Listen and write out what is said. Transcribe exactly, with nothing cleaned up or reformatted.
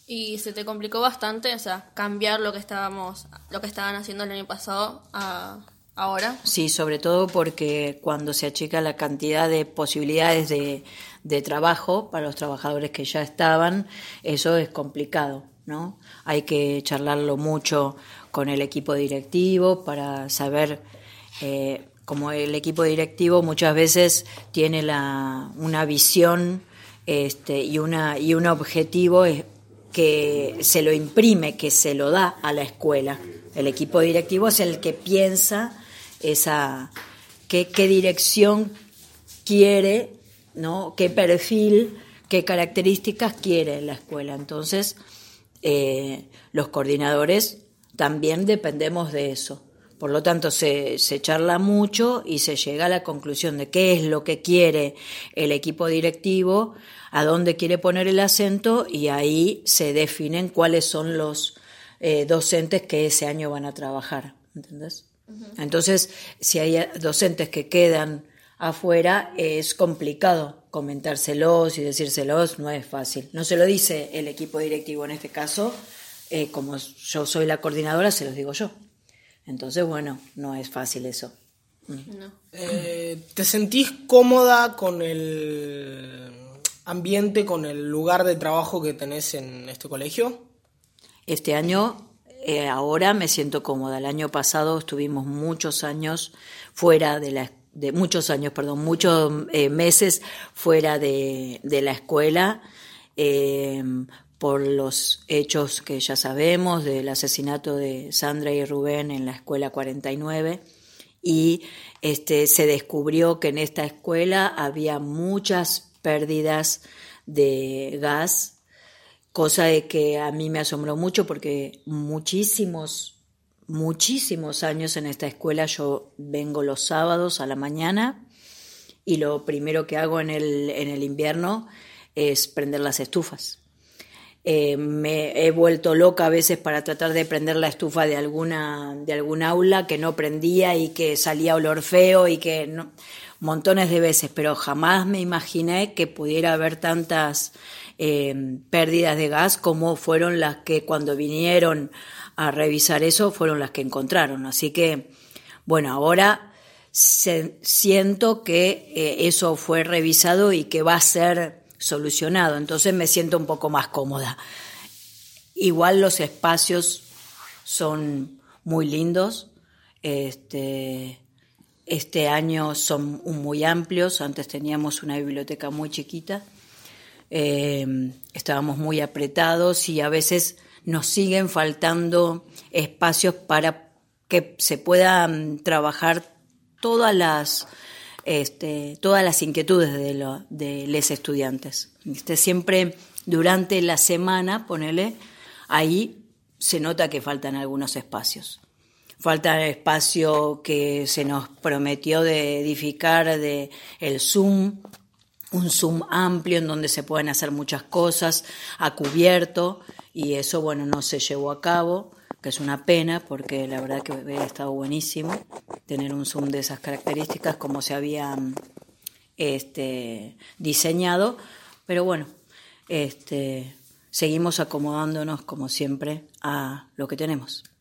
¿Y se te complicó bastante, o sea, cambiar lo que estábamos, lo que estaban haciendo el año pasado a ahora? Sí, sobre todo porque cuando se achica la cantidad de posibilidades de, de trabajo para los trabajadores que ya estaban, eso es complicado, ¿no? Hay que charlarlo mucho con el equipo directivo para saber, eh, como el equipo directivo muchas veces tiene la, una visión este, y, una, y un objetivo es, que se lo imprime, que se lo da a la escuela. El equipo directivo es el que piensa esa qué, qué dirección quiere, ¿no? Qué perfil, qué características quiere la escuela. Entonces, eh, los coordinadores también dependemos de eso. Por lo tanto, se, se charla mucho y se llega a la conclusión de qué es lo que quiere el equipo directivo, a dónde quiere poner el acento, y ahí se definen cuáles son los eh, docentes que ese año van a trabajar, ¿entendés? Uh-huh. Entonces, si hay docentes que quedan afuera, es complicado comentárselos y decírselos, no es fácil. No se lo dice el equipo directivo en este caso, eh, como yo soy la coordinadora, se los digo yo. Entonces, bueno, no es fácil eso. No. Eh, ¿Te sentís cómoda con el ambiente, con el lugar de trabajo que tenés en este colegio? Este año, eh, ahora me siento cómoda. El año pasado estuvimos muchos años fuera de la de muchos años, perdón, muchos eh, meses fuera de, de la escuela. Eh, por los hechos que ya sabemos del asesinato de Sandra y Rubén en la escuela cuarenta y nueve, y este, se descubrió que en esta escuela había muchas pérdidas de gas, cosa de que a mí me asombró mucho porque muchísimos, muchísimos años en esta escuela yo vengo los sábados a la mañana y lo primero que hago en el, en el invierno es prender las estufas. Eh, me he vuelto loca a veces para tratar de prender la estufa de alguna de algún aula que no prendía y que salía olor feo y que no, montones de veces, pero jamás me imaginé que pudiera haber tantas eh, pérdidas de gas como fueron las que cuando vinieron a revisar eso fueron las que encontraron. Así que, bueno, ahora se, siento que eh, eso fue revisado y que va a ser solucionado, entonces me siento un poco más cómoda. Igual los espacios son muy lindos, este, este año son muy amplios, antes teníamos una biblioteca muy chiquita, eh, estábamos muy apretados y a veces nos siguen faltando espacios para que se puedan trabajar todas las Este, todas las inquietudes de, lo, de los estudiantes. Este, siempre durante la semana, ponele, ahí se nota que faltan algunos espacios. Falta el espacio que se nos prometió de edificar, de el Zoom, un Zoom amplio en donde se pueden hacer muchas cosas, a cubierto, y eso, bueno, no se llevó a cabo, que es una pena porque la verdad que hubiera estado buenísimo tener un Zoom de esas características como se había este, diseñado, pero bueno, este, seguimos acomodándonos como siempre a lo que tenemos.